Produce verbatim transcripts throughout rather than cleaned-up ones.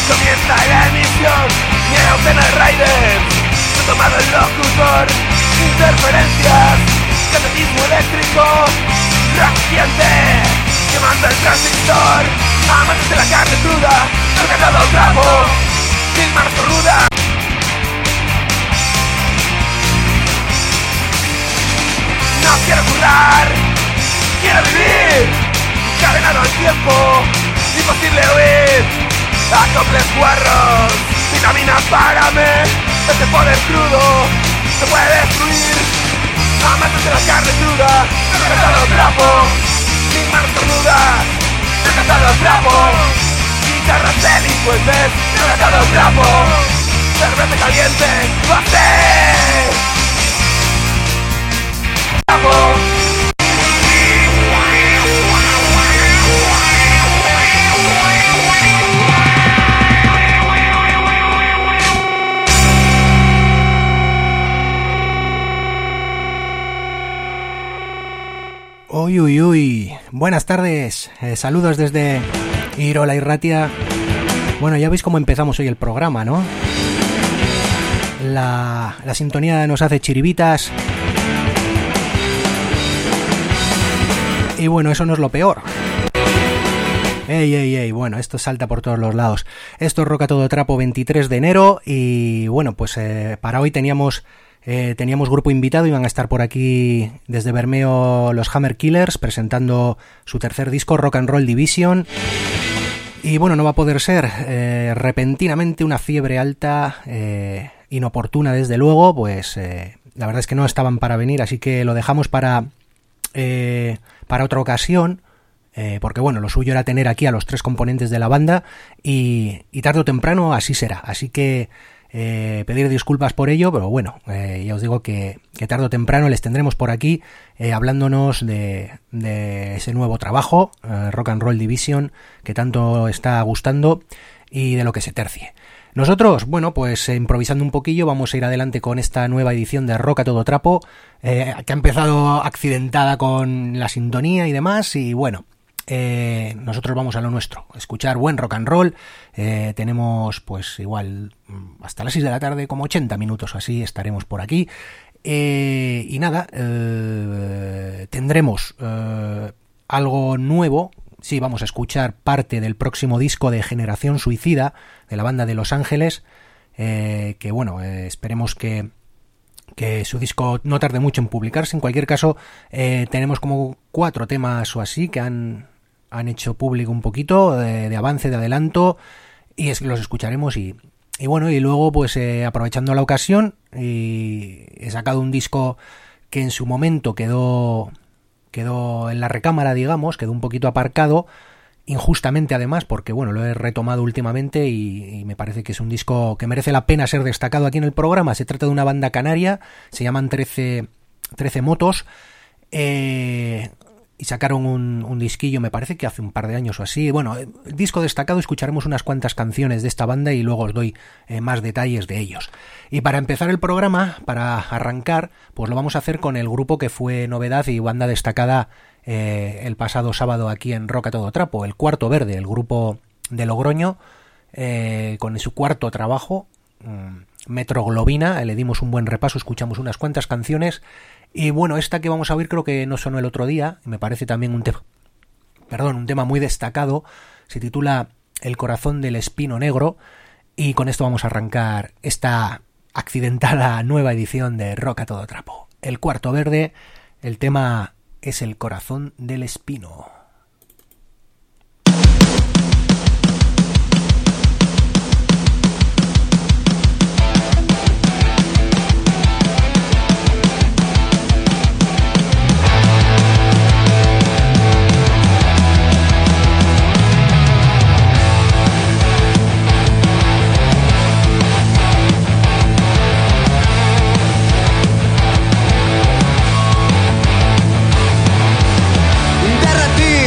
Comienza la emisión, Niega Ocena Raiders. Se ha tomado el locutor, interferencias, catetismo eléctrico, reciente, quemando el transistor. Amantes de la carne cruda, cargado trapo, sin manos ruda. No quiero currar, quiero vivir, cadenado al tiempo, imposible huir. Acoples guarros, vitamina párame, este poder crudo se puede destruir. Amantes de la carne cruda, cargado trapo, sin manos rudas, cargado trapo. Guitarras delincuentes, cargado trapo, cerveza caliente, ¡bate! Trapo. Uy, uy, uy, buenas tardes, eh, saludos desde Irola y Ratia. Bueno, ya veis cómo empezamos hoy el programa, ¿no? La, la sintonía nos hace chiribitas. Y bueno, eso no es lo peor. Ey, ey, ey, bueno, esto salta por todos los lados. Esto es Rock a Todo Trapo, veintitrés de enero. Y bueno, pues eh, para hoy teníamos... Eh, teníamos grupo invitado, iban a estar por aquí desde Bermeo los Hammer Killers presentando su tercer disco, Rock and Roll Division. Y bueno, no va a poder ser. Eh, repentinamente una fiebre alta, eh, inoportuna desde luego, pues eh, la verdad es que no estaban para venir, así que lo dejamos para, eh, para otra ocasión. Eh, porque bueno, lo suyo era tener aquí a los tres componentes de la banda y, y tarde o temprano así será. Así que Eh, pedir disculpas por ello, pero bueno, eh, ya os digo que, que tarde o temprano les tendremos por aquí eh, hablándonos de, de ese nuevo trabajo, eh, Rock and Roll Division, que tanto está gustando y de lo que se tercie. Nosotros, bueno, pues eh, improvisando un poquillo, vamos a ir adelante con esta nueva edición de Rock a Todo Trapo, eh, que ha empezado accidentada con la sintonía y demás, y bueno, Eh, nosotros vamos a lo nuestro, escuchar buen rock and roll. Eh, tenemos pues igual hasta las seis de la tarde, como ochenta minutos o así estaremos por aquí. Eh, y nada, eh, tendremos eh, algo nuevo. Sí, vamos a escuchar parte del próximo disco de Generación Suicida, de la banda de Los Ángeles, eh, que bueno, eh, esperemos que que su disco no tarde mucho en publicarse. En cualquier caso, eh, tenemos como cuatro temas o así que han han hecho público un poquito de, de avance, de adelanto, y es que los escucharemos y, y bueno, y luego pues eh, aprovechando la ocasión, y he sacado un disco que en su momento quedó quedó en la recámara, digamos, quedó un poquito aparcado, injustamente además, porque bueno, lo he retomado últimamente y, y me parece que es un disco que merece la pena ser destacado aquí en el programa. Se trata de una banda canaria, se llaman trece, trece Motos, eh... y sacaron un, un disquillo, me parece que hace un par de años o así. Bueno, disco destacado, escucharemos unas cuantas canciones de esta banda y luego os doy eh, más detalles de ellos. Y para empezar el programa, para arrancar, pues lo vamos a hacer con el grupo que fue novedad y banda destacada eh, el pasado sábado aquí en Rock a Todo Trapo, el Cuarto Verde, el grupo de Logroño, eh, con su cuarto trabajo, um, Metroglobina. Le dimos un buen repaso, escuchamos unas cuantas canciones. Y bueno, esta que vamos a oír creo que no sonó el otro día, me parece también un tema, perdón, un tema muy destacado, se titula El corazón del espino negro, y con esto vamos a arrancar esta accidentada nueva edición de Rock a Todo Trapo. El Cuarto Verde, el tema es El corazón del espino. Derretí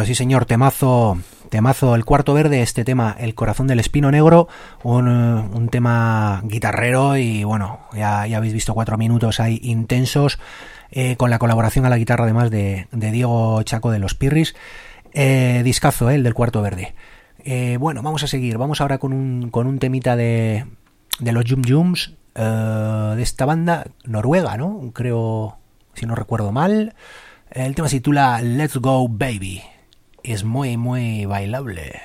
sí señor, temazo, temazo, El Cuarto Verde, este tema, El Corazón del Espino Negro, un, un tema guitarrero y bueno, ya, ya habéis visto cuatro minutos ahí intensos, eh, con la colaboración a la guitarra además de, de Diego Chaco de los Pirris, eh, discazo, eh, el del Cuarto Verde. Eh, bueno, vamos a seguir, vamos ahora con un, con un temita de, de los Yum Yums, eh, de esta banda noruega, ¿no? Creo, si no recuerdo mal. El tema se titula Let's Go Baby. Es muy, muy bailable.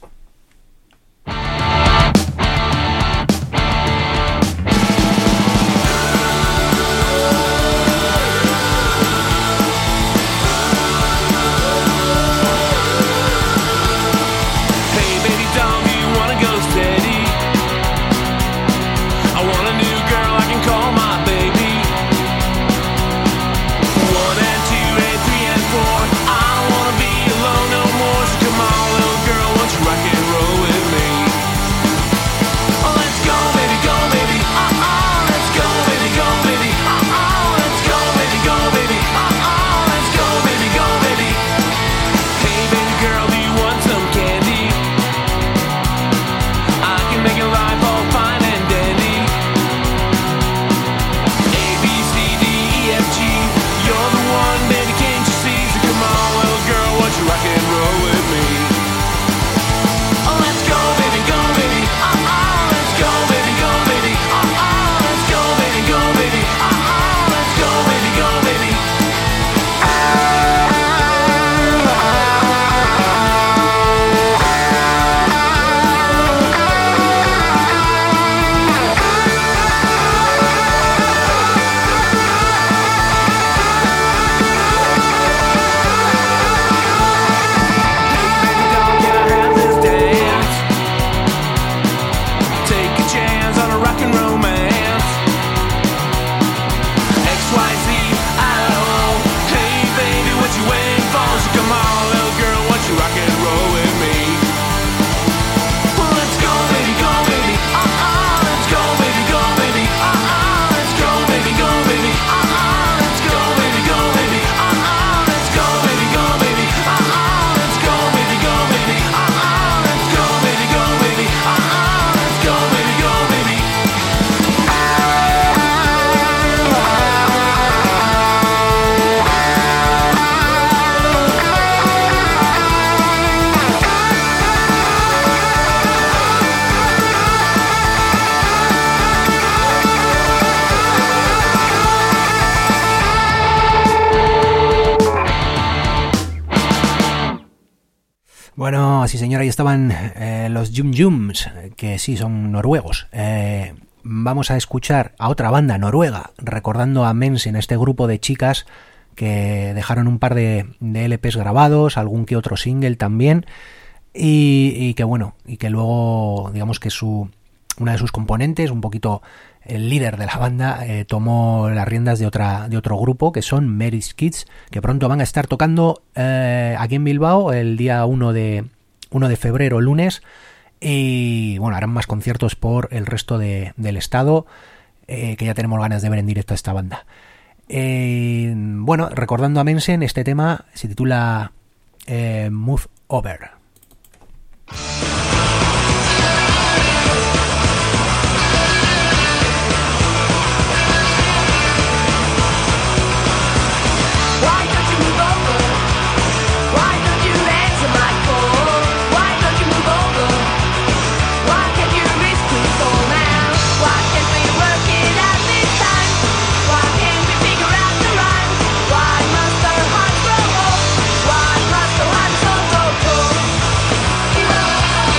Bueno, sí señora, ahí estaban eh, los Yum Yums, que sí son noruegos. Eh, vamos a escuchar a otra banda noruega, recordando a Mensen, este grupo de chicas que dejaron un par de, de L Pes grabados, algún que otro single también, y, y que bueno, y que luego, digamos que su una de sus componentes, un poquito el líder de la banda, eh, tomó las riendas de otra de otro grupo, que son Mary's Kids, que pronto van a estar tocando eh, aquí en Bilbao el día uno de febrero, lunes, y bueno, harán más conciertos por el resto de, del estado, eh, que ya tenemos ganas de ver en directo a esta banda. Eh, bueno, recordando a Mensen, este tema se titula eh, Move Over. Why must the heart so, so cold?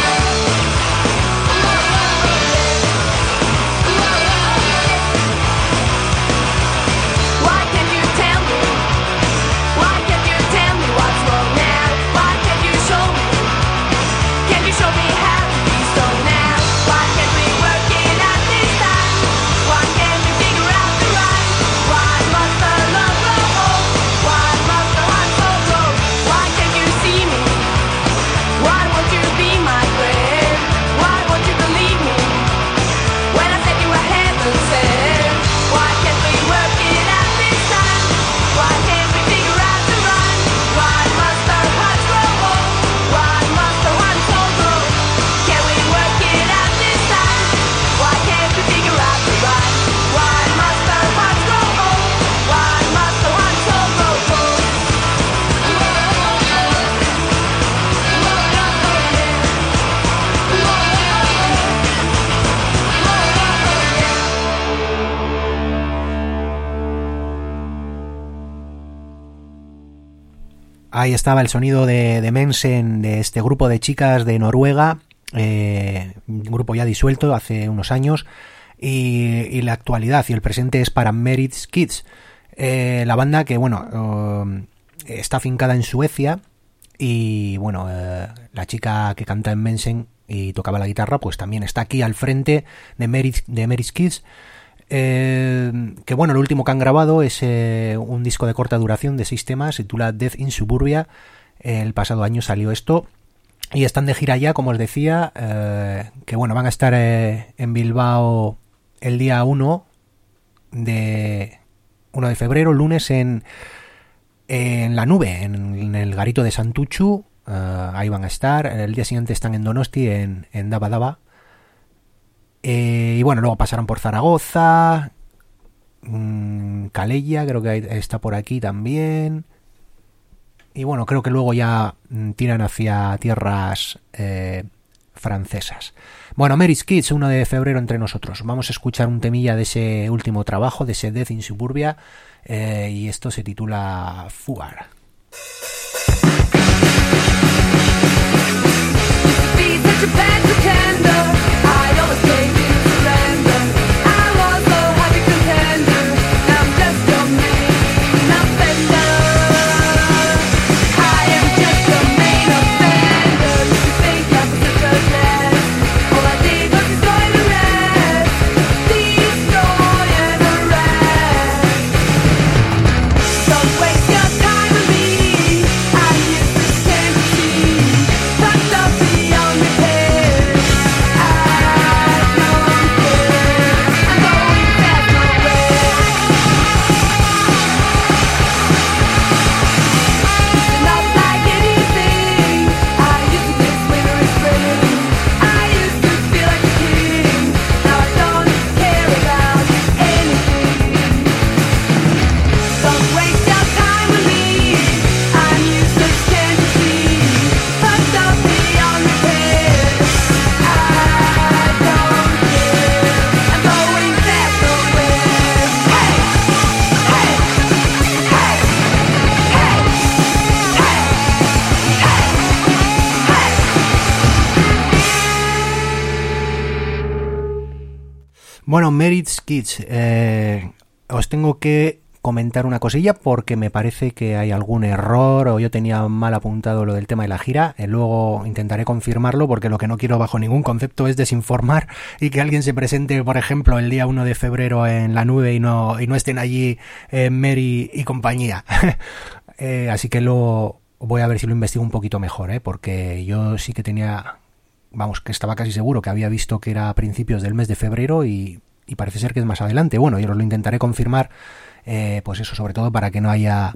ahí estaba el sonido de, de Mensen, de este grupo de chicas de Noruega, eh, un grupo ya disuelto hace unos años, y, y la actualidad y el presente es para Merit Kids, eh, la banda que, bueno, uh, está afincada en Suecia, y bueno, uh, la chica que canta en Mensen y tocaba la guitarra, pues también está aquí al frente de Merit, de Merit Kids. Eh, que bueno, lo último que han grabado es eh, un disco de corta duración de seis temas, se titula Death in Suburbia. El pasado año salió esto y están de gira ya, como os decía, eh, que bueno, van a estar eh, en Bilbao el día uno de febrero, lunes, en, en La Nube, en, en el garito de Santuchu. Uh, ahí van a estar. El día siguiente están en Donosti, en, en Daba Daba. Eh, y bueno, luego pasarán por Zaragoza, mmm, Calella, creo que está por aquí también. Y bueno, creo que luego ya mmm, tiran hacia tierras eh, francesas. Bueno, Merit Kids, uno de febrero entre nosotros. Vamos a escuchar un temilla de ese último trabajo, de ese Death in Suburbia, eh, y esto se titula Fugar. Bueno, Merit Kids, eh, os tengo que comentar una cosilla porque me parece que hay algún error o yo tenía mal apuntado lo del tema de la gira. Eh, luego intentaré confirmarlo porque lo que no quiero bajo ningún concepto es desinformar y que alguien se presente, por ejemplo, el día uno de febrero en La Nube y no, y no estén allí eh, Mary y compañía. eh, así que luego voy a ver si lo investigo un poquito mejor, eh, porque yo sí que tenía... Vamos, que estaba casi seguro que había visto que era a principios del mes de febrero y, y parece ser que es más adelante. Bueno, yo lo intentaré confirmar, eh, pues eso, sobre todo para que no haya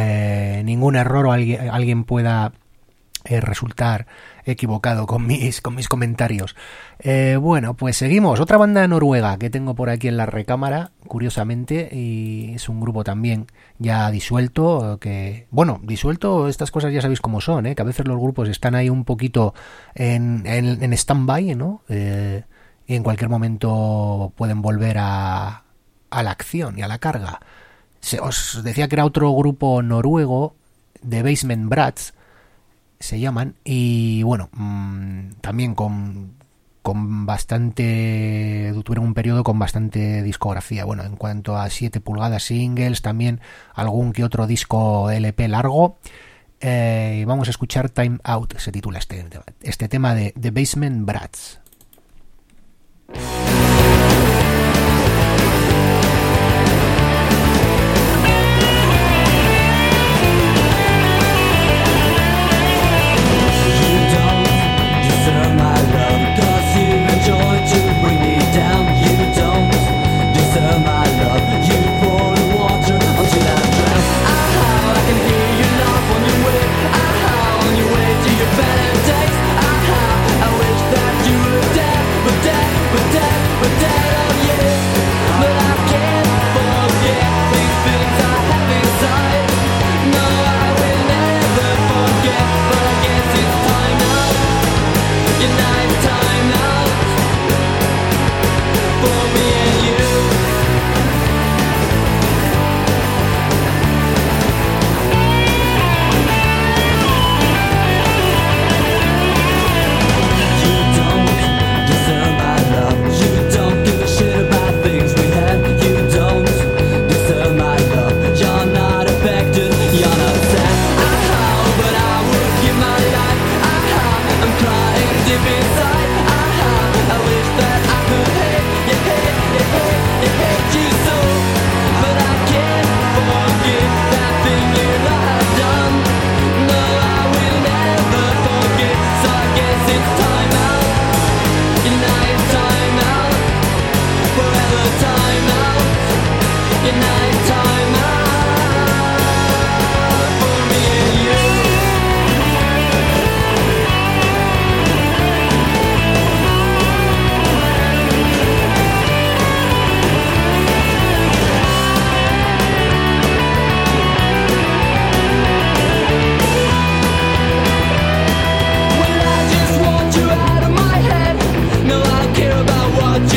eh, ningún error o alguien, alguien pueda eh, resultar equivocado con mis, con mis comentarios. Eh, bueno, pues seguimos. Otra banda noruega que tengo por aquí en la recámara, curiosamente, y es un grupo también ya disuelto, que, bueno, disuelto, estas cosas ya sabéis cómo son, ¿eh? Que a veces los grupos están ahí un poquito en, en, en stand-by, ¿no? Eh, y en cualquier momento pueden volver a, a la acción y a la carga. Se, os decía que era otro grupo noruego, The Basement Brats, se llaman, y bueno, mmm, también con, con bastante, tuvieron un periodo con bastante discografía, bueno, en cuanto a siete pulgadas singles, también algún que otro disco L P largo. Eh, vamos a escuchar Time Out, se titula este, este tema de The Basement Brats. You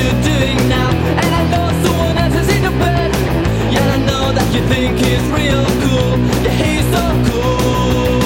you're doing now. And I know someone else is in your bed. Yeah, I know that you think he's real cool. Yeah, he's so cool.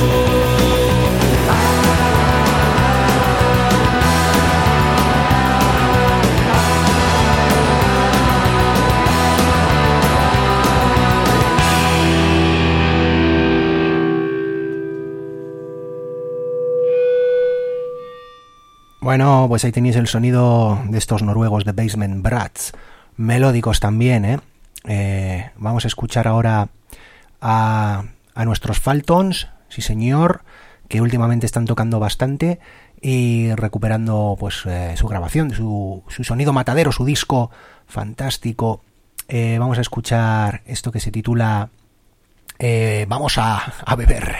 Bueno, pues ahí tenéis el sonido de estos noruegos de Basement Brats, melódicos también, ¿eh? Eh, vamos a escuchar ahora a, a nuestros Faltons, sí señor, que últimamente están tocando bastante y recuperando pues eh, su grabación, su, su sonido matadero, su disco fantástico. Eh, vamos a escuchar esto que se titula eh, Vamos a, a beber.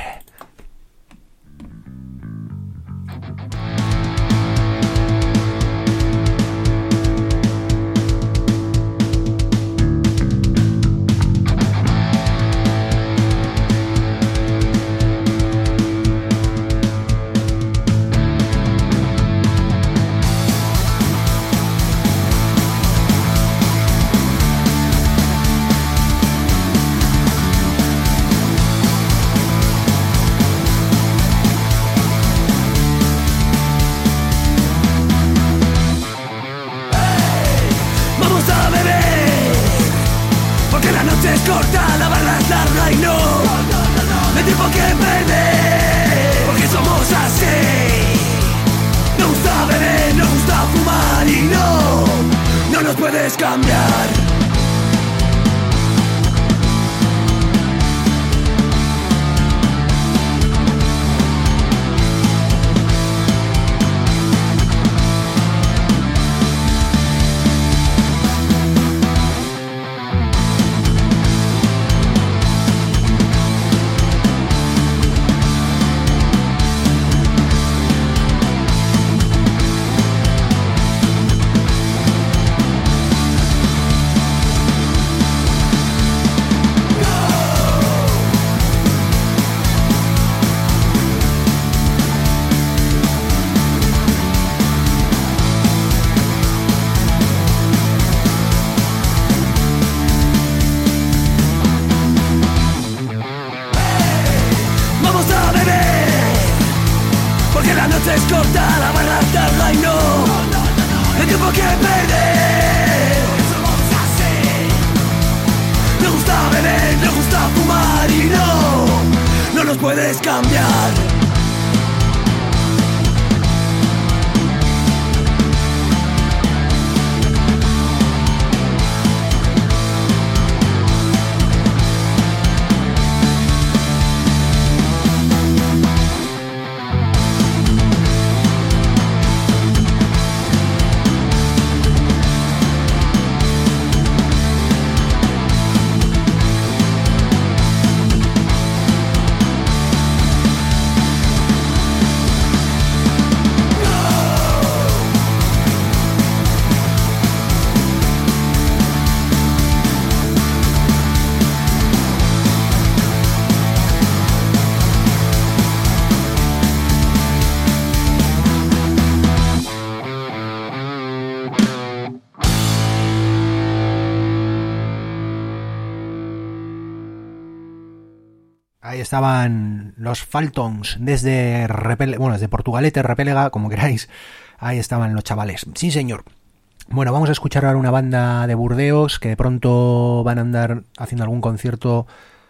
Ahí estaban los Faltons desde Repele, bueno, desde Portugalete, Repélega, como queráis. Ahí estaban los chavales. Sí, señor. Bueno, vamos a escuchar ahora una banda de Burdeos que de pronto van a andar haciendo algún concierto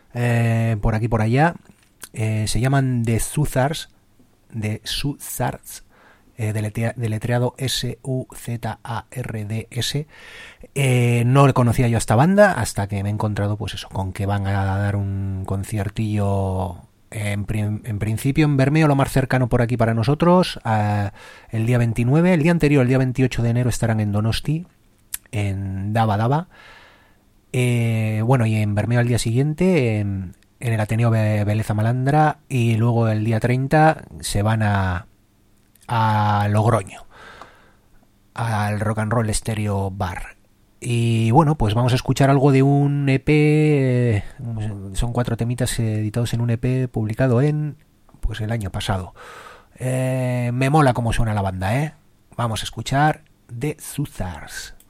eh, por aquí por allá. Eh, se llaman The Suzzards, The Suzzards, eh, deletea, deletreado S U Z A R D S. Eh, no le conocía yo a esta banda hasta que me he encontrado, pues eso, con que van a dar un conciertillo en, en principio en Bermeo, lo más cercano por aquí para nosotros, eh, el día veintinueve. El día anterior, el día veintiocho de enero, estarán en Donosti, en Daba Daba. Eh, bueno, y en Bermeo al día siguiente, en, en el Ateneo Beleza Malandra, y luego el día treinta se van a a Logroño, al Rock and Roll Stereo Bar. Y bueno, pues vamos a escuchar algo de un E P, son cuatro temitas editados en un E P publicado en, pues el año pasado. Eh, me mola cómo suena la banda, ¿eh? Vamos a escuchar The Suzzards.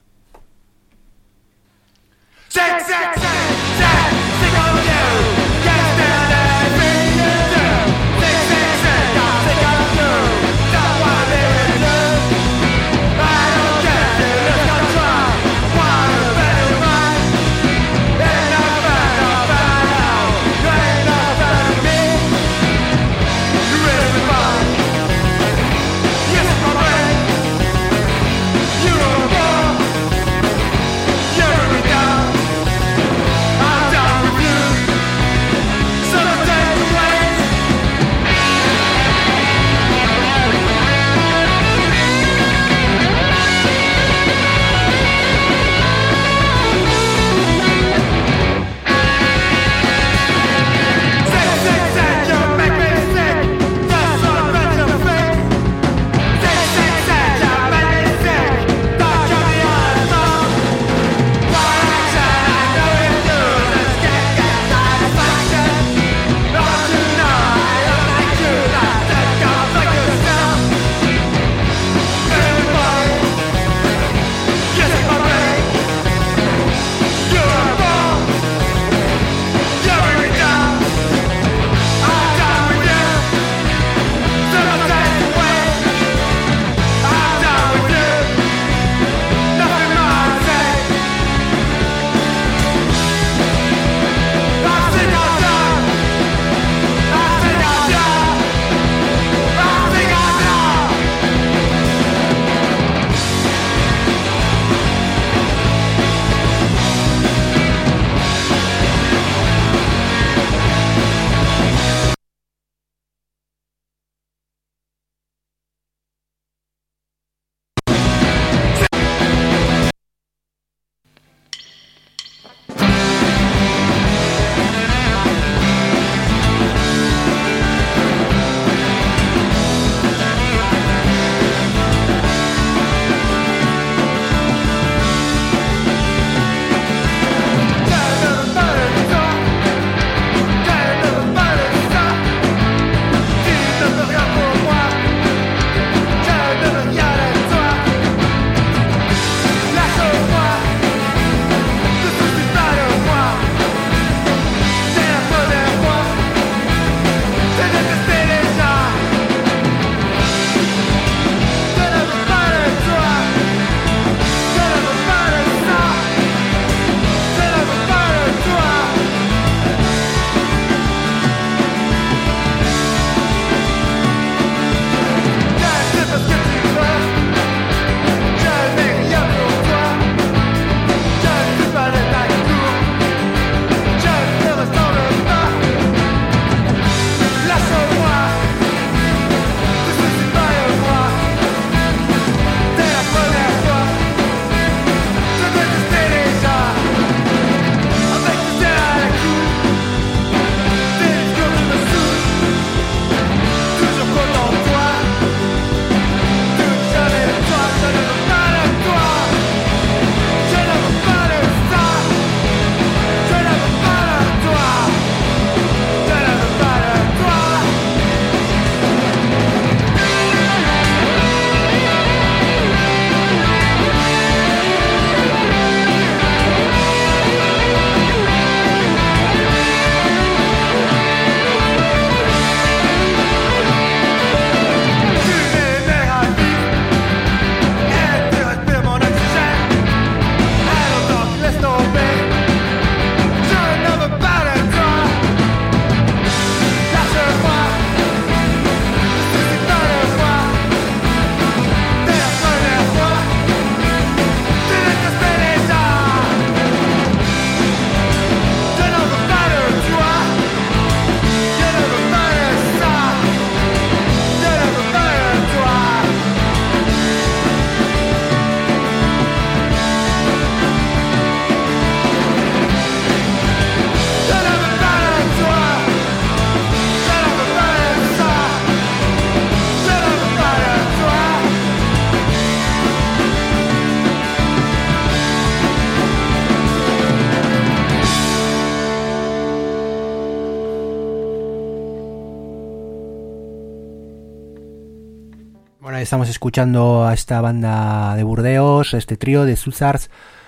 Estamos escuchando a esta banda de Burdeos, este trío de Suzzards,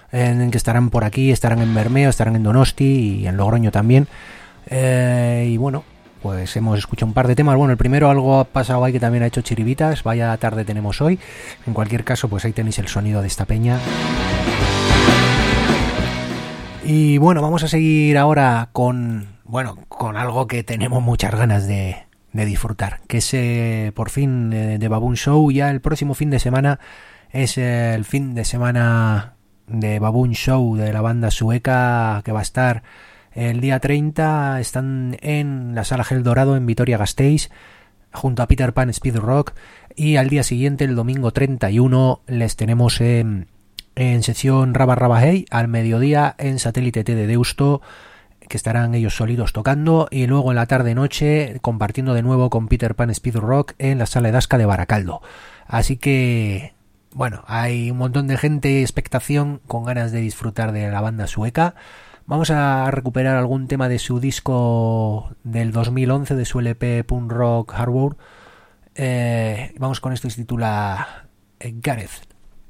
en que estarán por aquí, estarán en Bermeo, estarán en Donosti y en Logroño también. Eh, y bueno, pues hemos escuchado un par de temas. Bueno, el primero, algo ha pasado ahí que también ha hecho Chiribitas. Vaya tarde tenemos hoy. En cualquier caso, pues ahí tenéis el sonido de esta peña. Y bueno, vamos a seguir ahora con, bueno, con algo que tenemos muchas ganas de, de disfrutar, que es eh, por fin eh, de Baboon Show. Ya el próximo fin de semana es eh, el fin de semana de Baboon Show, de la banda sueca, que va a estar el día treinta. Están en la Sala Gel Dorado en Vitoria-Gasteiz junto a Peter Pan Speed Rock, y al día siguiente, el domingo treinta y uno, les tenemos en, en sección Raba Raba Hey al mediodía en Satélite T de Deusto, que estarán ellos solitos tocando, y luego en la tarde-noche compartiendo de nuevo con Peter Pan Speed Rock en la Sala Edasca de Baracaldo. Así que bueno, hay un montón de gente, expectación, con ganas de disfrutar de la banda sueca. Vamos a recuperar algún tema de su disco del dos mil once, de su L P Punk Rock Hardware. Eh, vamos con esto, que se titula eh, Gareth.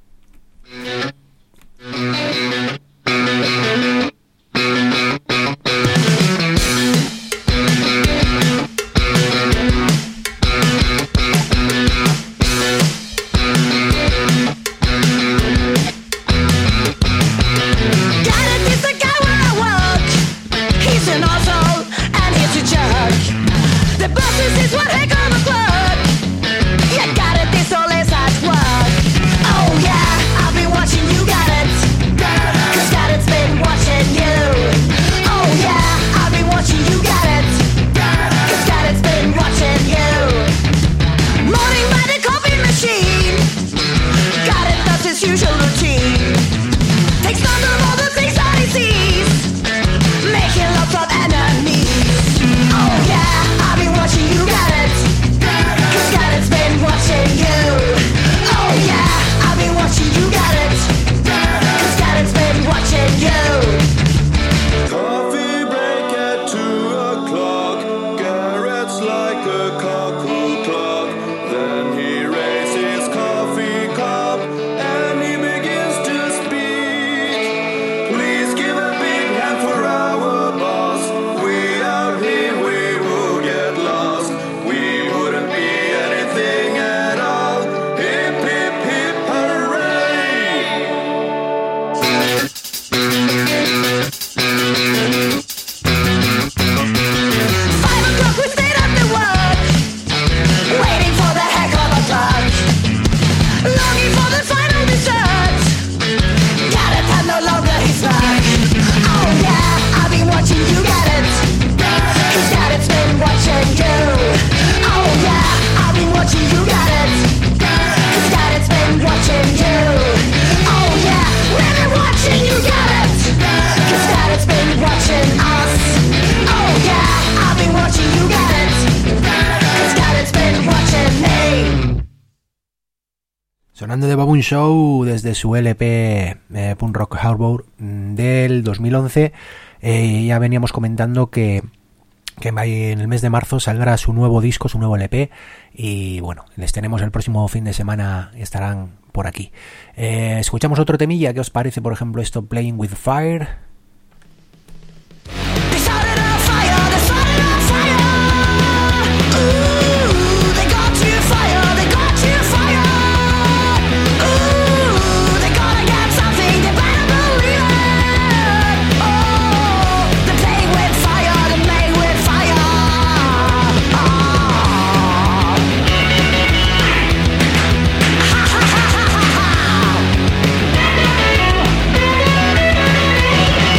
Sonando de Baboon Show desde su L P eh, Punk Rock Hardware del dos mil once. Eh, ya veníamos comentando que, que en el mes de marzo saldrá su nuevo disco, su nuevo L P, y bueno, les tenemos el próximo fin de semana, estarán por aquí. Eh, escuchamos otro temilla. ¿Qué os parece, por ejemplo, esto, Playing with Fire? Ha ha ha ha ha ha.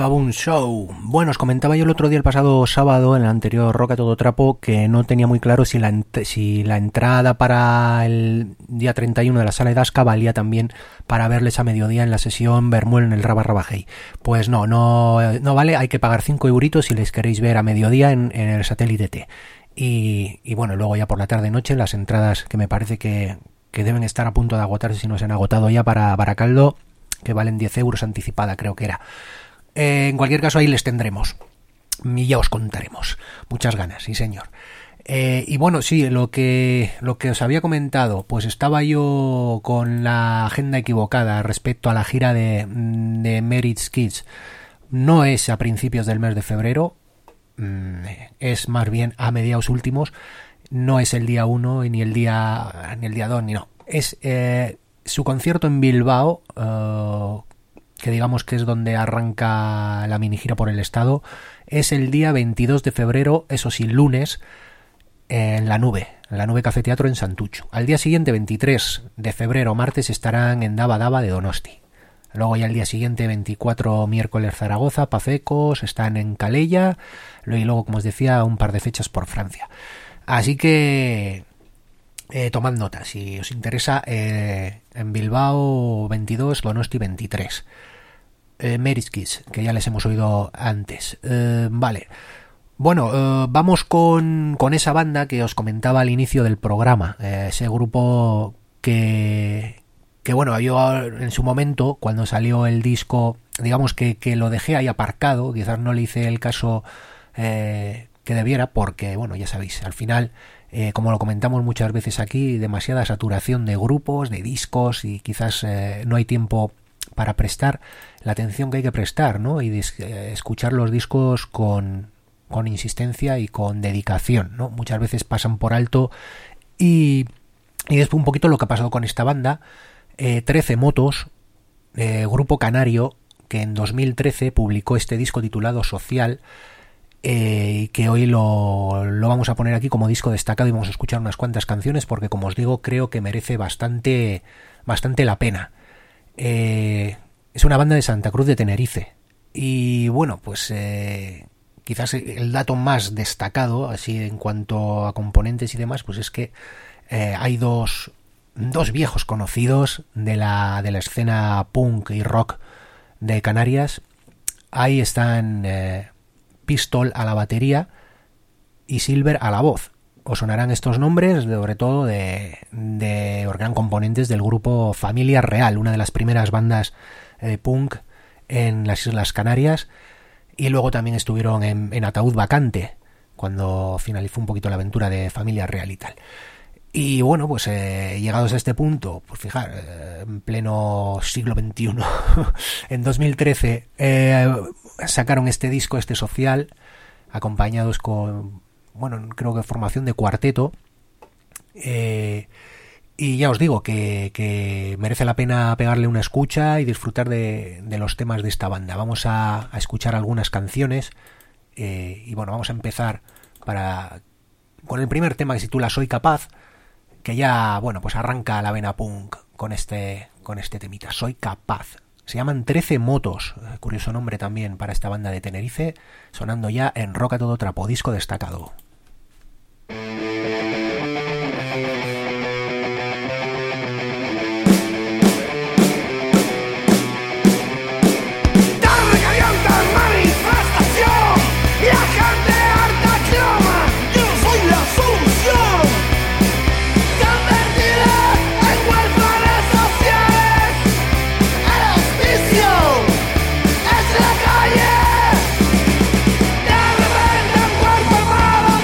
Baboon Show. Bueno, os comentaba yo el otro día, el pasado sábado, en el anterior Rock a Todo Trapo, que no tenía muy claro si la, ent- si la entrada para el día treinta y uno de la Sala de Dasca valía también para verles a mediodía en la sesión Bermuel en el Raba Raba Hey. Pues no, no, no vale, hay que pagar cinco euritos si les queréis ver a mediodía en, en el Satélite T. Y, y bueno, luego ya por la tarde-noche las entradas que me parece que, que deben estar a punto de agotarse, si no se han agotado ya, para Baracaldo, que valen diez euros anticipada, creo que era. Eh, en cualquier caso, ahí les tendremos y ya os contaremos. Muchas ganas, sí señor. Eh, y bueno, sí, lo que lo que os había comentado, pues estaba yo con la agenda equivocada respecto a la gira de, de Merit's Kids. No es a principios del mes de febrero, es más bien a mediados últimos. No es el día uno ni el día ni el día dos, ni no. Es eh, su concierto en Bilbao, uh, que digamos que es donde arranca la mini gira por el estado, es el día veintidós de febrero, eso sí, lunes, en La Nube, en La Nube Café Teatro en Santucho. Al día siguiente, veintitrés de febrero, martes, estarán en Daba Daba de Donosti. Luego ya el día siguiente, veinticuatro, miércoles, Zaragoza, Pafecos, están en Calella, y luego, como os decía, un par de fechas por Francia. Así que eh, tomad nota, si os interesa, eh, en Bilbao veintidós, Donosti veintitrés. Eh, Merit's Kids, que ya les hemos oído antes. Eh, vale. Bueno, eh, vamos con, con esa banda que os comentaba al inicio del programa. Eh, ese grupo que, que, bueno, yo en su momento, cuando salió el disco, digamos que, que lo dejé ahí aparcado. Quizás no le hice el caso eh, que debiera, porque, bueno, ya sabéis, al final, eh, como lo comentamos muchas veces aquí, demasiada saturación de grupos, de discos, y quizás eh, no hay tiempo para prestar la atención que hay que prestar, ¿no? Y dis- eh, escuchar los discos con, con insistencia y con dedicación, ¿no? Muchas veces pasan por alto y, y es un poquito lo que ha pasado con esta banda. eh, trece Motos, eh, grupo canario, que en dos mil trece publicó este disco titulado Social, eh, que hoy lo, lo vamos a poner aquí como disco destacado y vamos a escuchar unas cuantas canciones porque, como os digo, creo que merece bastante, bastante la pena. Eh, es una banda de Santa Cruz de Tenerife y bueno, pues eh, quizás el dato más destacado así en cuanto a componentes y demás, pues es que eh, hay dos, dos viejos conocidos de la, de la escena punk y rock de Canarias. Ahí están eh, Pistol a la batería y Silver a la voz. Os sonarán estos nombres, sobre todo de, de gran componentes del grupo Familia Real, una de las primeras bandas de punk en las Islas Canarias, y luego también estuvieron en, en Ataúd Vacante, cuando finalizó un poquito la aventura de Familia Real y tal. Y bueno, pues eh, llegados a este punto, pues fijar, eh, en pleno siglo veintiuno, en dos mil trece, eh, sacaron este disco, este Social, acompañados con, bueno, creo que formación de cuarteto, eh, y ya os digo que, que merece la pena pegarle una escucha y disfrutar de, de los temas de esta banda. Vamos a, a escuchar algunas canciones, eh, y bueno, vamos a empezar para con el primer tema que se titula Soy Capaz, que ya, bueno, pues arranca la vena punk con este, con este temita, Soy Capaz. Se llaman trece Motos, curioso nombre también para esta banda de Tenerife, sonando ya en Rock a Todo Trapo, disco destacado. Es la calle, de repente un cuerpo armado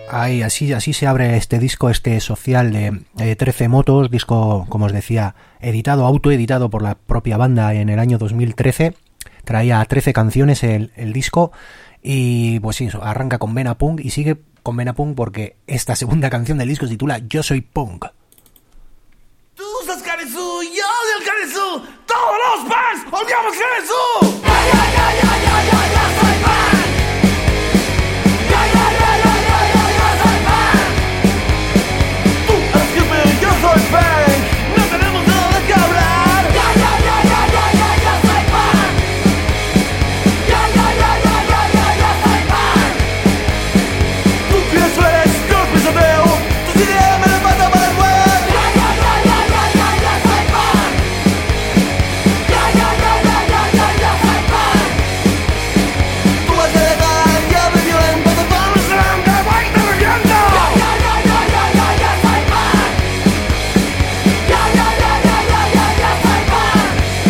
Ahí, así, así se abre este disco, este social de eh, trece motos, disco, como os decía, editado, autoeditado por la propia banda en el año dos mil trece. Traía trece canciones el, el disco y pues sí, arranca con Vena Punk y sigue con Vena Punk porque esta segunda canción del disco se titula Yo Soy Punk. Tú usas Canesú, yo odio el Canesú, todos los fans odiamos Canesú. Ya, ya, ya, ya, ya, ya, ya soy fan. Ya, ya, ya, ya, ya, ya, ya soy fan. Tú eres jefe, yo soy fan. No tenemos nada de qué hablar. Ya, ya, ya, ya, ya, ya, ya soy fan. Ya, ya, ya, ya, ya, ya, ya soy fan. Tú quieres eres, yo pisoteo. Tus ideas me levantan para el web. Ya, ya, ya, ya, ya, ya, ya soy fan. Ya, ya, ya, ya, ya, ya, ya soy fan. Tú vas a dejar, ya me violento, con todo el sangre, voy te reviento. Ya, ya, ya, ya, ya, ya, ya soy fan. Ya, ya, ya, ya, ya, ya, ya soy fan.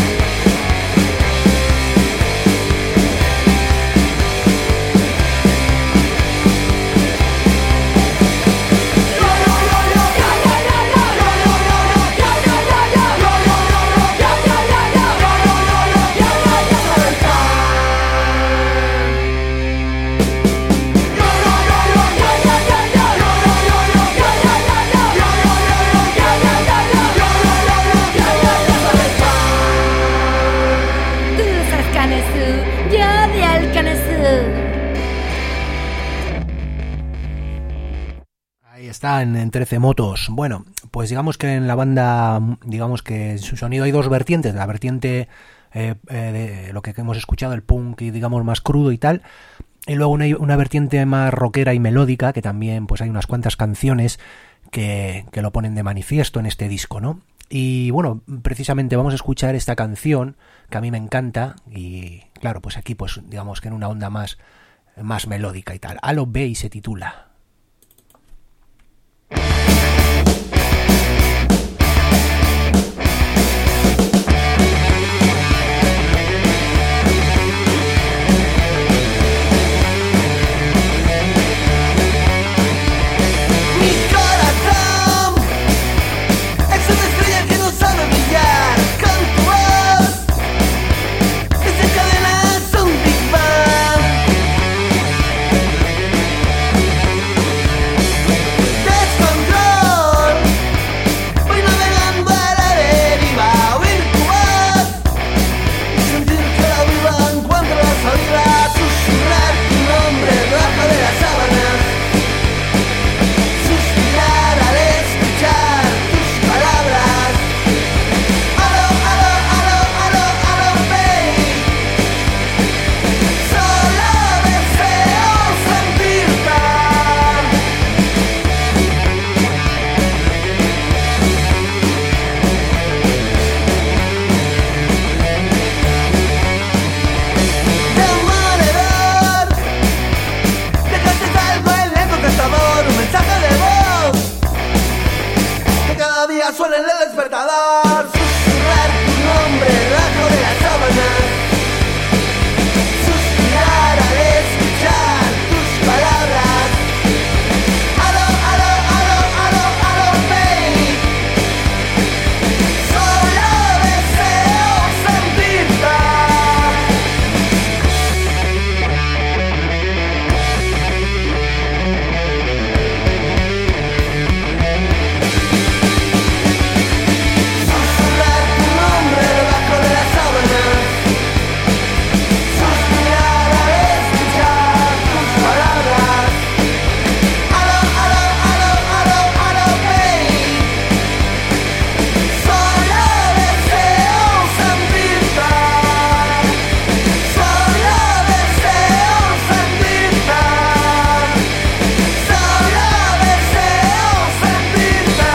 Tú usas Canesú, yo odio el Canesú. Ahí está, en, en trece motos. Bueno, pues digamos que en la banda, digamos que en su sonido hay dos vertientes. La vertiente eh, eh, de lo que hemos escuchado, el punk, y digamos más crudo y tal. Y luego una, una vertiente más rockera y melódica, que también pues hay unas cuantas canciones que, que lo ponen de manifiesto en este disco, ¿no? Y bueno, precisamente vamos a escuchar esta canción que a mí me encanta y claro, pues aquí pues digamos que en una onda más, más melódica y tal. Alo Bay se titula. Mi corazón es una estrella que no sabe brillar. Con tu voz desencadenas un Big Bang. Descontrol, voy navegando a la deriva. Oír tu voz y sentir que la vida encuentra la salida. Susurrar tu nombre debajo de las sábanas. Suspirar al escuchar tus palabras. Aló, aló, aló, aló, aló, babe. Solo deseo sentirte. Demoledor, dejaste algo en el contestador, un mensaje de voz que cada día suena en el despertador. Susurrar tu nombre debajo de las sábanas. Suspirar al escuchar tus palabras. Aló, aló, aló, aló, aló, babe. Solo deseo sentirte. Susurrar tu nombre debajo de las sábanas. Suspirar al escuchar tus palabras. Aló, aló, aló, aló, aló, babe. Solo deseo sentirte. Solo deseo sentirte. Solo deseo sentirte.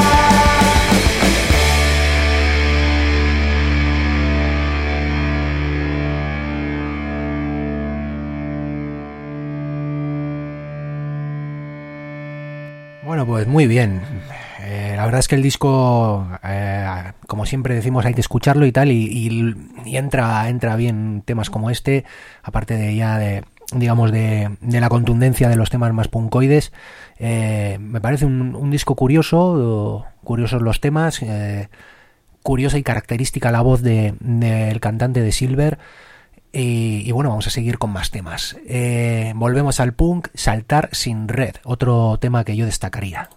Bueno, pues muy bien. Eh, la verdad es que el disco, eh, como siempre decimos, hay que escucharlo y tal, y, y, y entra, entra bien temas como este, aparte de ya de, digamos, de, de la contundencia de los temas más punkoides. Eh, me parece un, un disco curioso, curiosos los temas, eh, curiosa y característica la voz de, del cantante de Silver. Y, y bueno, vamos a seguir con más temas. Eh, volvemos al punk, Saltar sin red, otro tema que yo destacaría.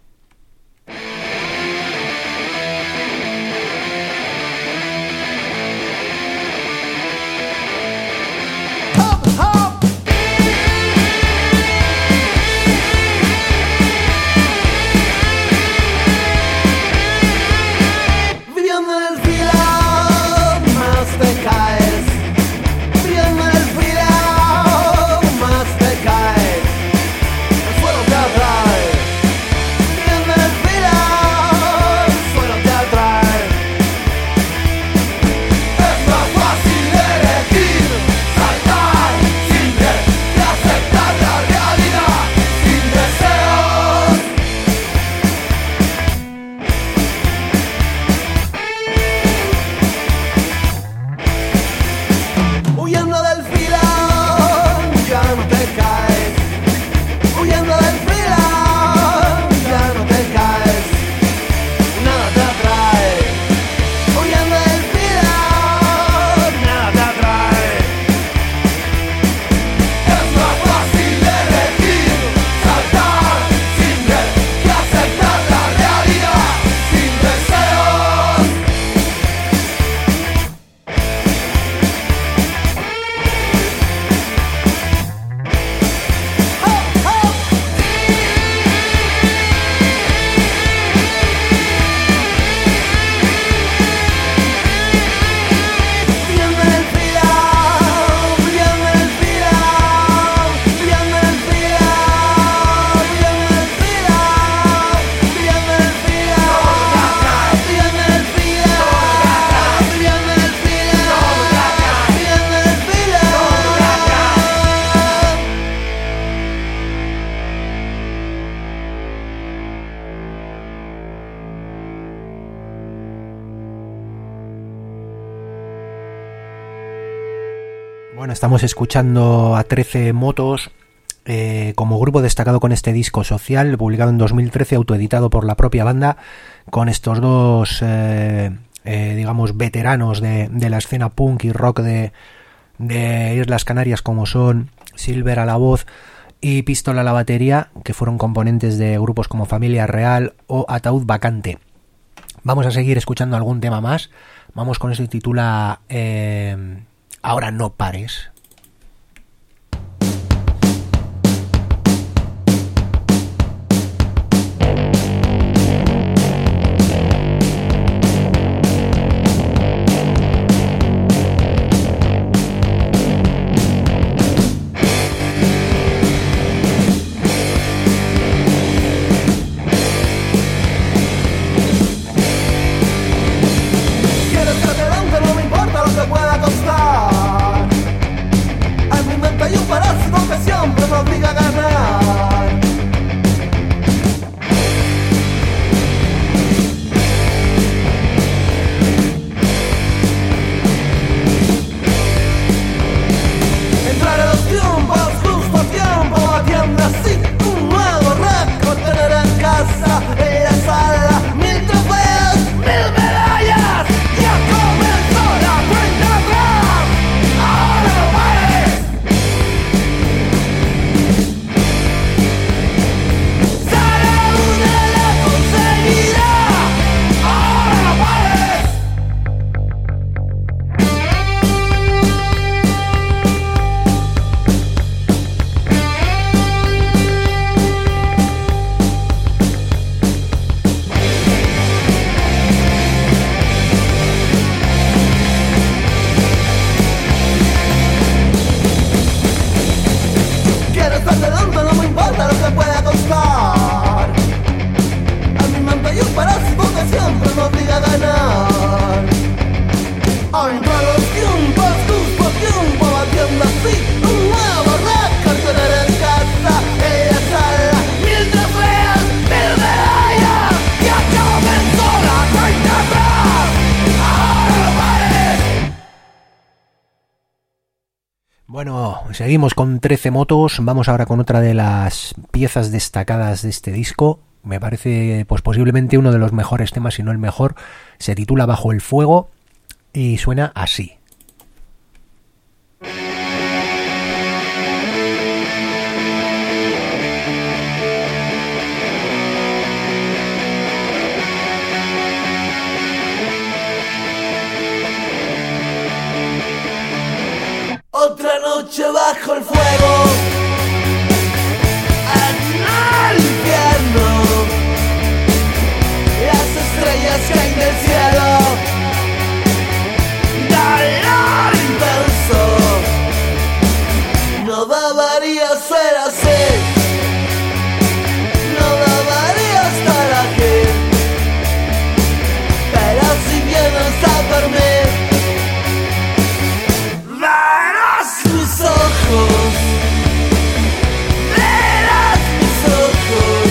Bueno, estamos escuchando a trece Motos eh, como grupo destacado con este disco Social, publicado en dos mil trece, autoeditado por la propia banda, con estos dos, eh, eh, digamos, veteranos de, de la escena punk y rock de, de Islas Canarias, como son Silver a la voz y Pistola a la batería, que fueron componentes de grupos como Familia Real o Ataúd Vacante. Vamos a seguir escuchando algún tema más. Vamos con eso que titula eh, Ahora no pares. Quieres que te lance, no me importa lo que pueda costar. Bueno, seguimos con trece motos. Vamos ahora con otra de las piezas destacadas de este disco. Me parece pues posiblemente uno de los mejores temas, si no el mejor. Se titula Bajo el Fuego y suena así. Otra noche bajo el fuego, al infierno, las estrellas caen del cielo, dolor intenso, no debería ser así, no debería estar aquí, pero si vienes a dormir, mis ojos, verás mis ojos.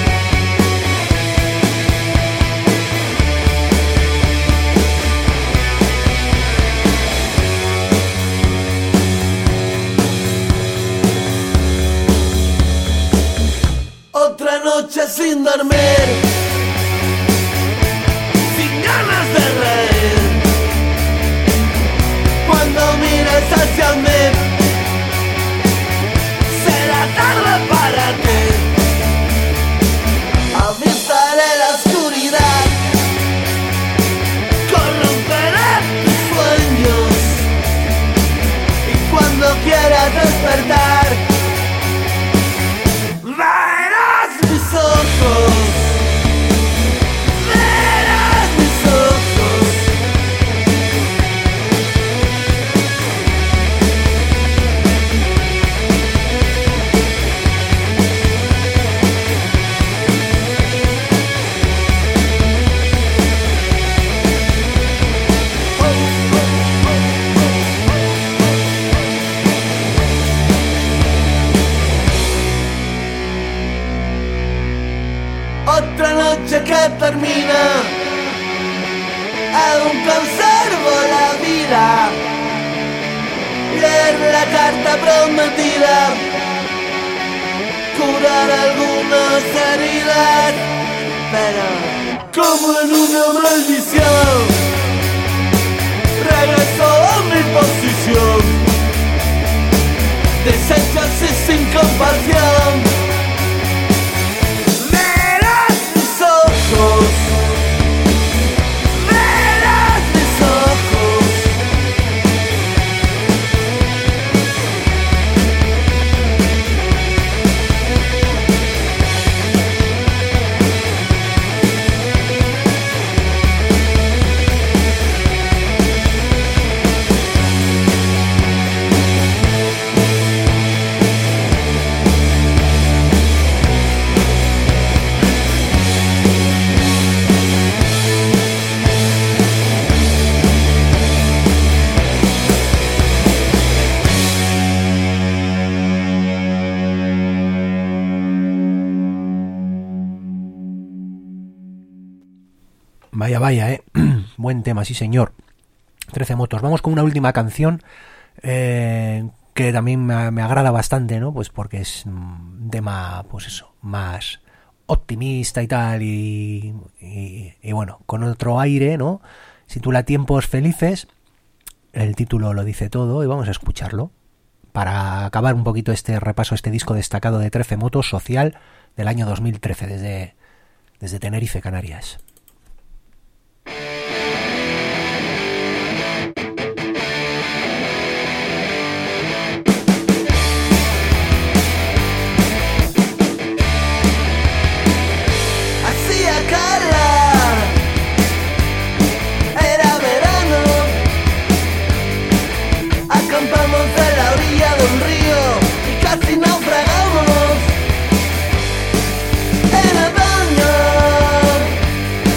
Otra noche sin dormir, sin ganas de reír. Cuando mires hacia mí, tarde para ti. Avisaré la oscuridad, corromperé tus sueños, y cuando quieras despertar, verás mis ojos, verás mis ojos. Otra noche que termina, aún conservo la vida, leer la carta prometida, curar algunas heridas, pero como en una maldición, regreso a mi posición, deshechos y sin compasión. Verás mis ojos. Vaya, vaya, eh. Buen tema, sí señor. trece motos. Vamos con una última canción eh, que también me, me agrada bastante, ¿no? Pues porque es un tema, pues eso, más optimista y tal, y, y, y bueno, con otro aire, ¿no? Se titula Tiempos Felices. El título lo dice todo y vamos a escucharlo para acabar un poquito este repaso, este disco destacado de trece motos social del año dos mil trece desde, desde Tenerife, Canarias. En otoño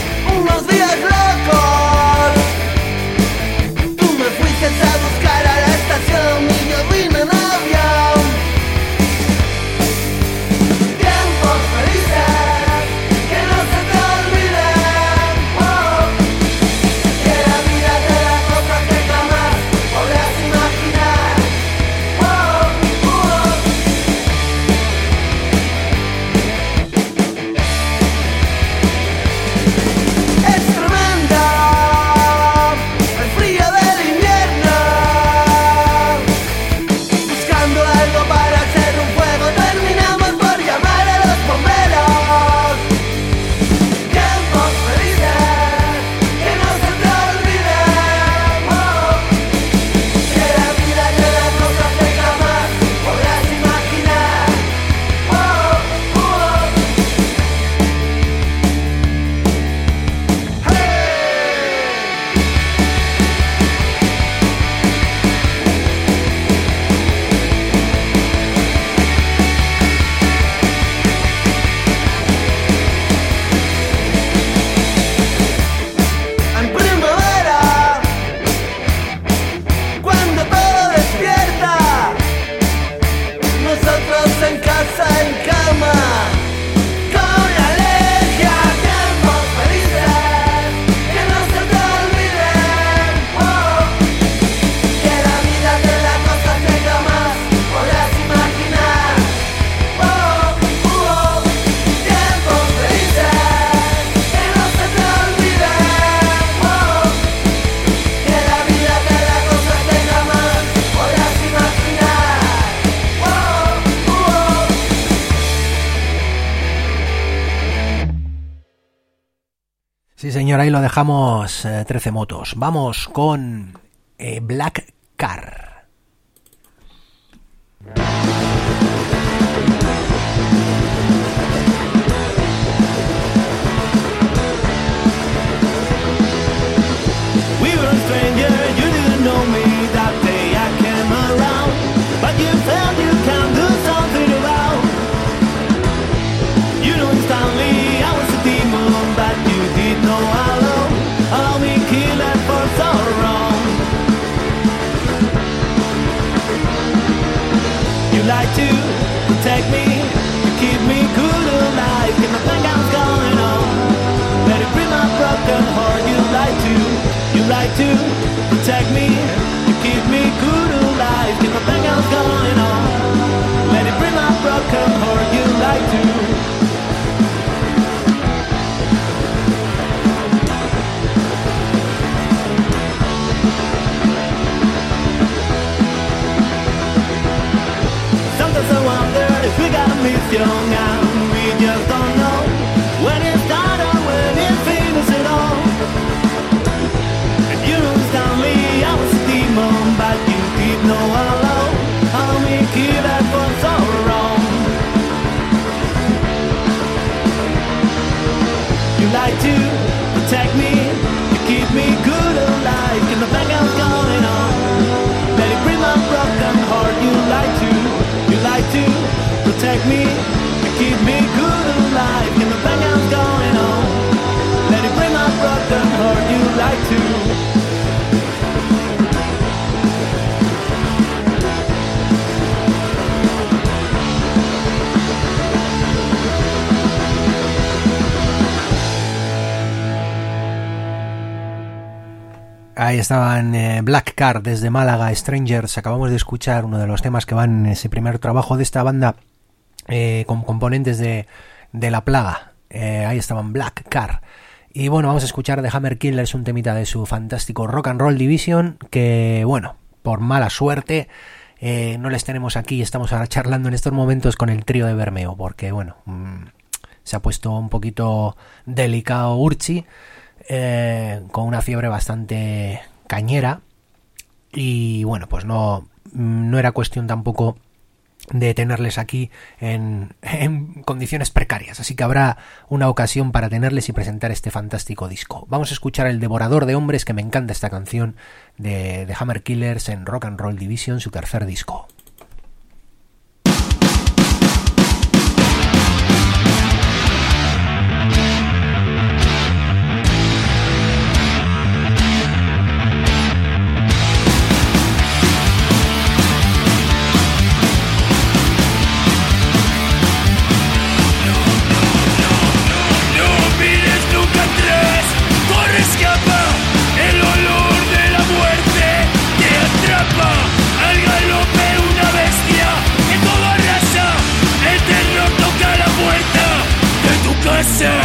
Sí, señor, ahí lo dejamos, eh, trece motos. Vamos con eh, Black Car. We were strangers, you didn't know me that day I came around, but you felt you can do something about. You know instantly I was a demon, but you did know hello. Allow me kill it for so wrong. You like to protect me, to keep me good alive, keep my playgrounds going on. Let it break my broken heart. You like to, you like to protect me, to keep me good alive, keep my playgrounds going on. Let it break my broken heart. You like to. Sometimes I wonder if we got a mission and we just don't know when it started or when it finished at all. And you know instantly I was a demon, but you did know hello. How me kill that for so wrong. You like to protect me, you keep me good alive, keep my background going on. Let it break my broken heart. You like to, you like to protect me, you keep me good alive, keep my background going on. Let it break my broken heart. You like to. Ahí estaban eh, Black Car desde Málaga, Strangers. Acabamos de escuchar uno de los temas que van en ese primer trabajo de esta banda eh, con componentes de, de La Plaga. Eh, ahí estaban Black Car. Y bueno, vamos a escuchar The Hammer Killers, un temita de su fantástico Rock and Roll Division, que bueno, por mala suerte eh, no les tenemos aquí. Estamos ahora charlando en estos momentos con el trío de Bermeo, porque bueno, mmm, se ha puesto un poquito delicado Urchi. Eh, con una fiebre bastante cañera y bueno, pues no, no era cuestión tampoco de tenerles aquí en, en condiciones precarias, así que habrá una ocasión para tenerles y presentar este fantástico disco. Vamos a escuchar El Devorador de Hombres, que me encanta esta canción de The Hammer Killers en Rock and Roll Division, su tercer disco. Al galope una bestia que todo arrasa. El terror toca la puerta de tu casa.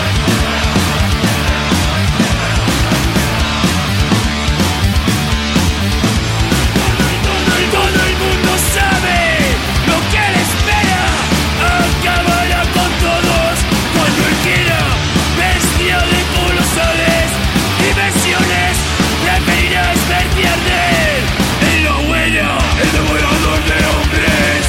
Todo el mundo sabe lo que le espera. Acabará con todos cuando él quiera. Bestia de colosales dimensiones, preferirás verte arder en lo bueno. El devorador de hombres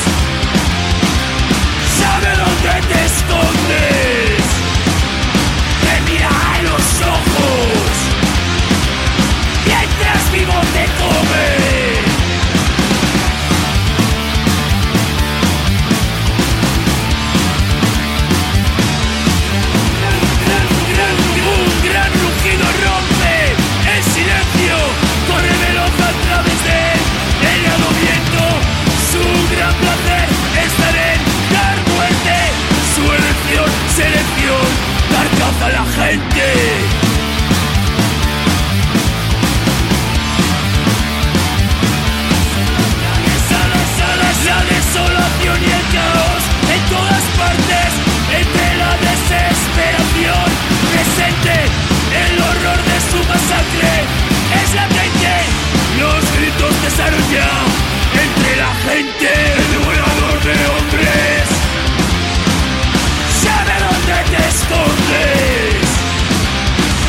sabe dónde te escondes, te mira a los ojos mientras vivo te come. Un gran rugido rompe el silencio, corre veloz a través de él, helado viento. Su gran placer es dar en dar muerte, su elección, selección, dar caza a la gente. Salas, salas, la desolación y el caos en todas partes, entre la desesperación presente, el horror de su masacre es latente, los gritos desarrollados entre la gente. El devorador de hombres sabe dónde te escondes,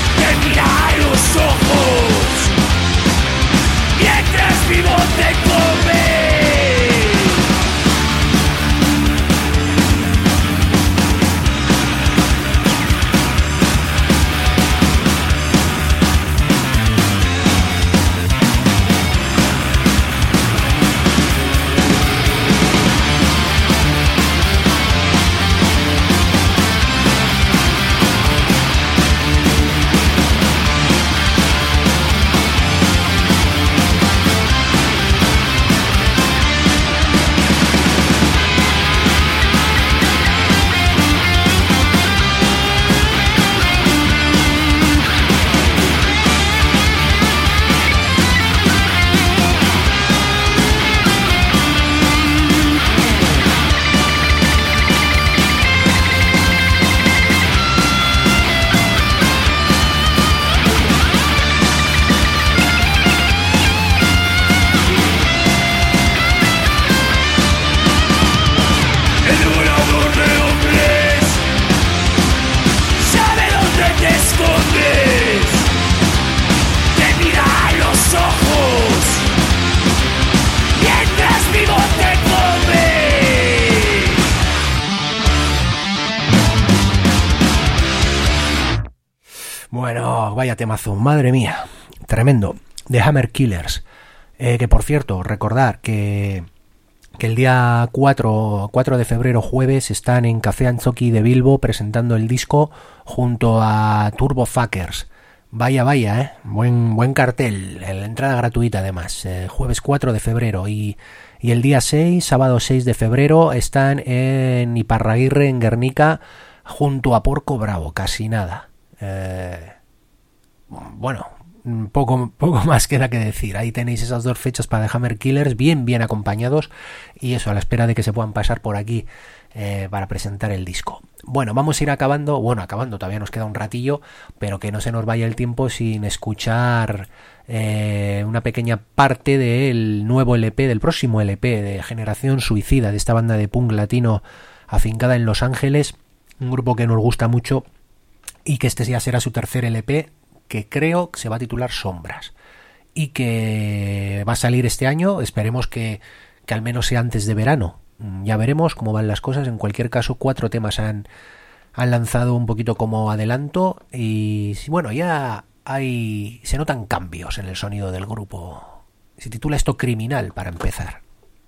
Bueno, vaya temazo, madre mía, tremendo. The Hammer Killers, eh, que por cierto, recordar que, que el día cuatro de febrero, jueves, están en Café Anzoki de Bilbo presentando el disco junto a Turbo Fuckers. Vaya, vaya, eh, buen, buen cartel, la entrada gratuita además, eh, jueves cuatro de febrero y, y el día seis, sábado seis de febrero, están en Iparraguirre, en Guernica, junto a Porco Bravo, casi nada. Eh, bueno, poco, poco más queda que decir. Ahí tenéis esas dos fechas para The Hammer Killers, bien, bien acompañados, y eso, a la espera de que se puedan pasar por aquí eh, para presentar el disco. Bueno, vamos a ir acabando, bueno, acabando, todavía nos queda un ratillo, pero que no se nos vaya el tiempo sin escuchar eh, una pequeña parte del nuevo L P, del próximo L P de Generación Suicida, de esta banda de punk latino afincada en Los Ángeles, un grupo que nos gusta mucho y que este ya será su tercer L P, que creo que se va a titular Sombras y que va a salir este año. Esperemos que, que al menos sea antes de verano. Ya veremos cómo van las cosas. En cualquier caso, cuatro temas han, han lanzado un poquito como adelanto y bueno, ya hay, se notan cambios en el sonido del grupo. Se titula esto Criminal, para empezar.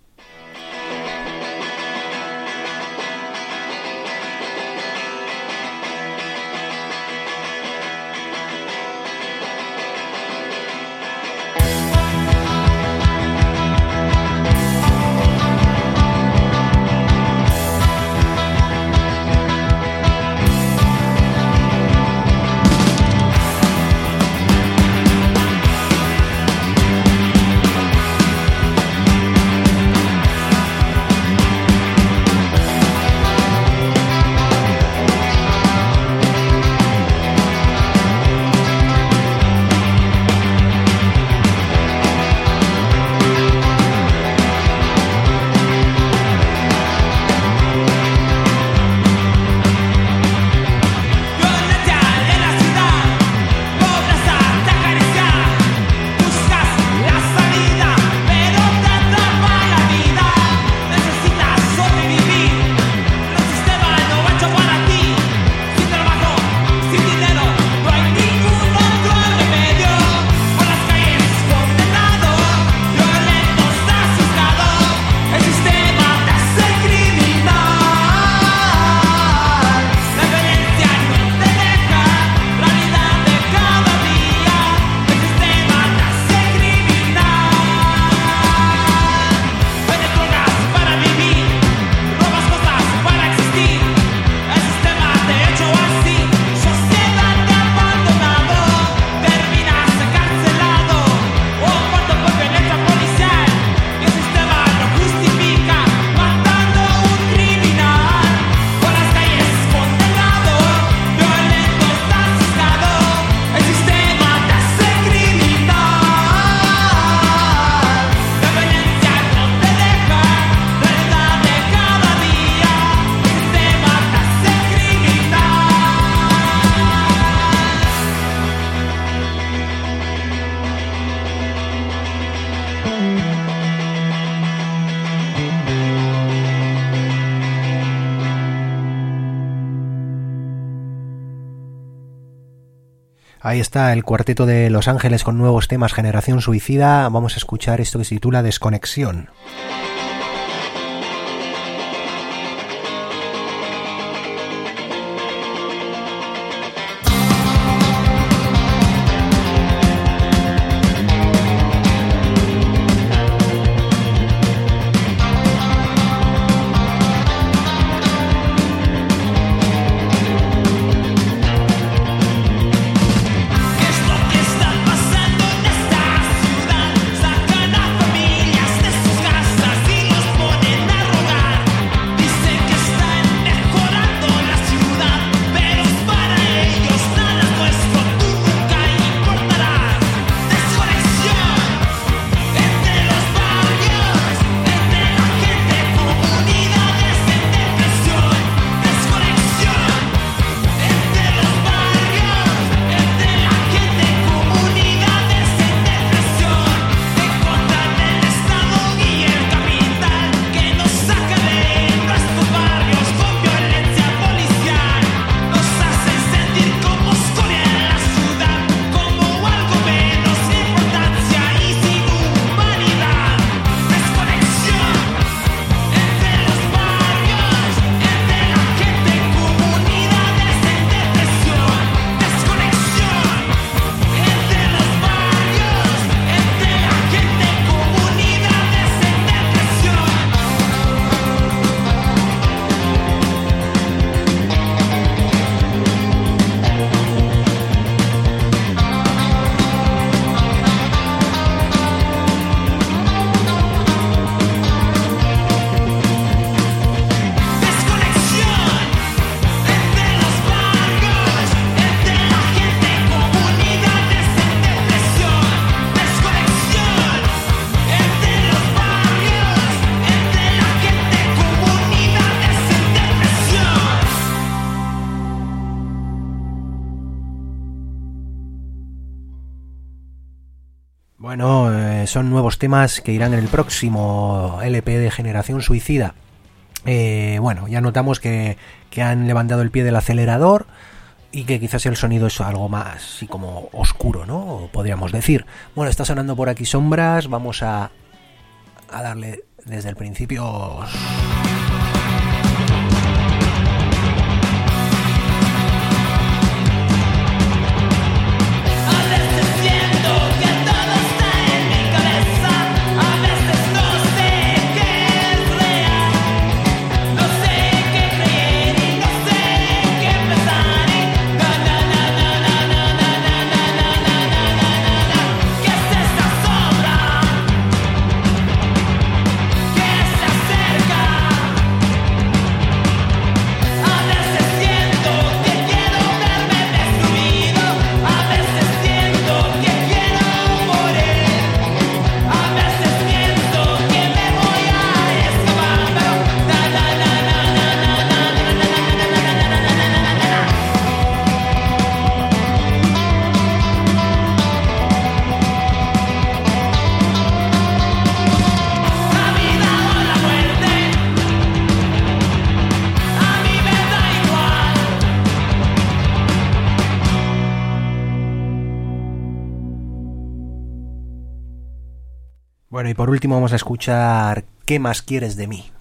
Ahí está el cuarteto de Los Ángeles con nuevos temas, Generación Suicida. Vamos a escuchar esto que se titula Desconexión. Sacan a familias de sus casas. Bueno, eh, son nuevos temas que irán en el próximo L P de Generación Suicida. Eh, bueno, ya notamos que, que han levantado el pie del acelerador y que quizás el sonido es algo más así como oscuro, ¿no? Podríamos decir. Bueno, está sonando por aquí Sombras, vamos a, a darle desde el principio. Bueno, y por último vamos a escuchar ¿Qué más quieres de mí?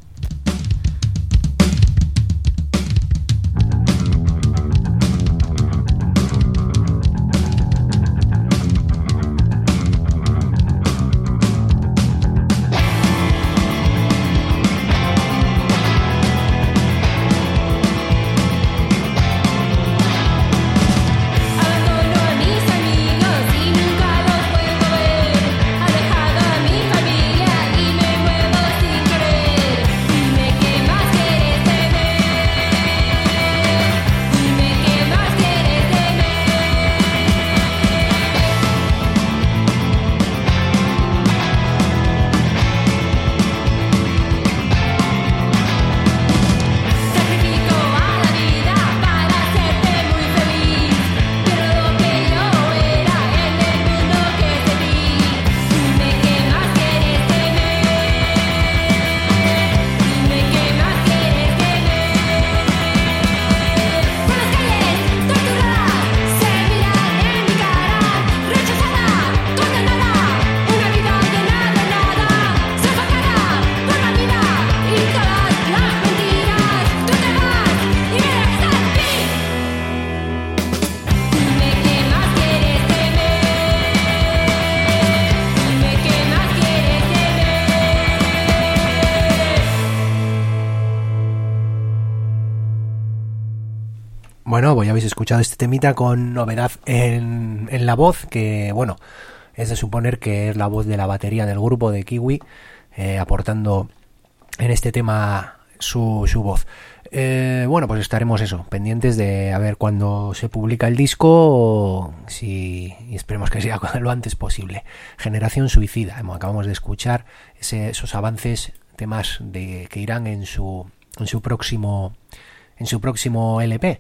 Bueno, pues ya habéis escuchado este temita con novedad en, en la voz, que bueno, es de suponer que es la voz de la batería del grupo de Kiwi, eh, aportando en este tema su, su voz. Eh, bueno, pues estaremos eso, pendientes de a ver cuándo se publica el disco, si, y esperemos que sea lo antes posible. Generación Suicida, acabamos de escuchar ese, esos avances, temas de que irán en su en su próximo en su próximo L P.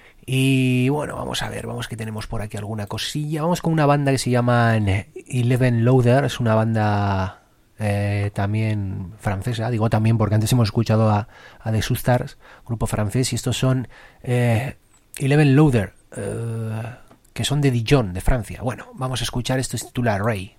Y bueno, vamos a ver, vamos que tenemos por aquí alguna cosilla. Vamos con una banda que se llama Eleven Loader, es una banda eh, también francesa, digo también porque antes hemos escuchado a, a The Sustars, grupo francés, y estos son eh, Eleven Loader, eh, que son de Dijon, de Francia. Bueno, vamos a escuchar, esto se titula Ray.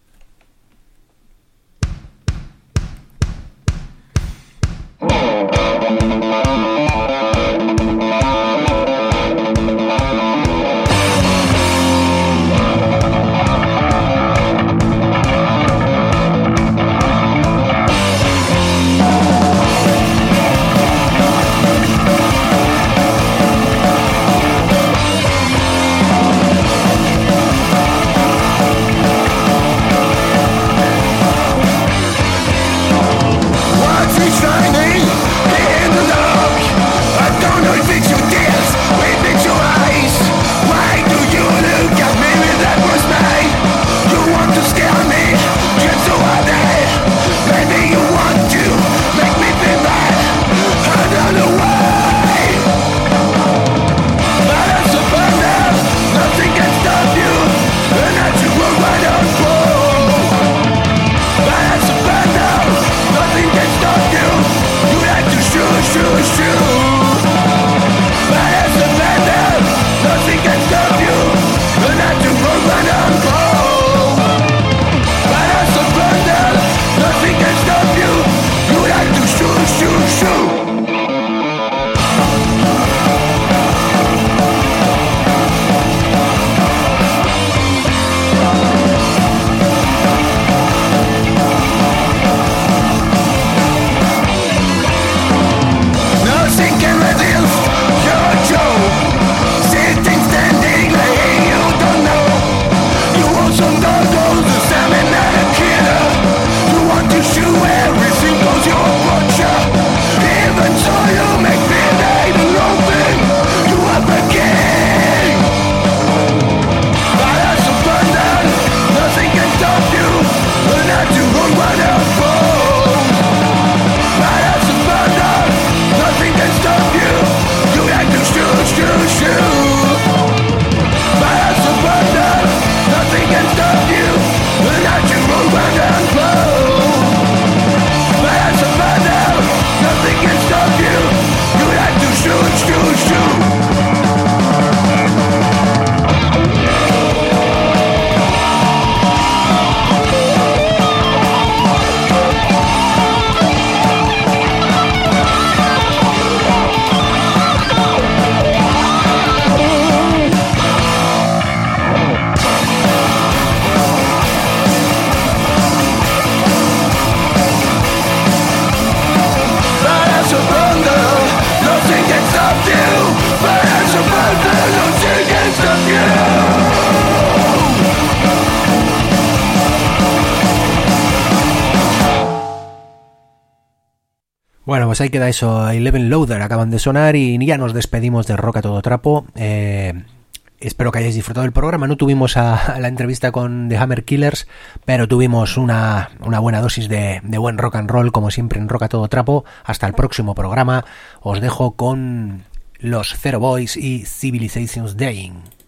Oh, Bueno, pues ahí queda eso. Eleven Loader acaban de sonar y ya nos despedimos de Rock a Todo Trapo. Eh, espero que hayáis disfrutado del programa. No tuvimos a, a la entrevista con The Hammer Killers, pero tuvimos una, una buena dosis de, de buen rock and roll, como siempre en Rock a Todo Trapo. Hasta el próximo programa. Os dejo con los Zero Boys y Civilization's Dying.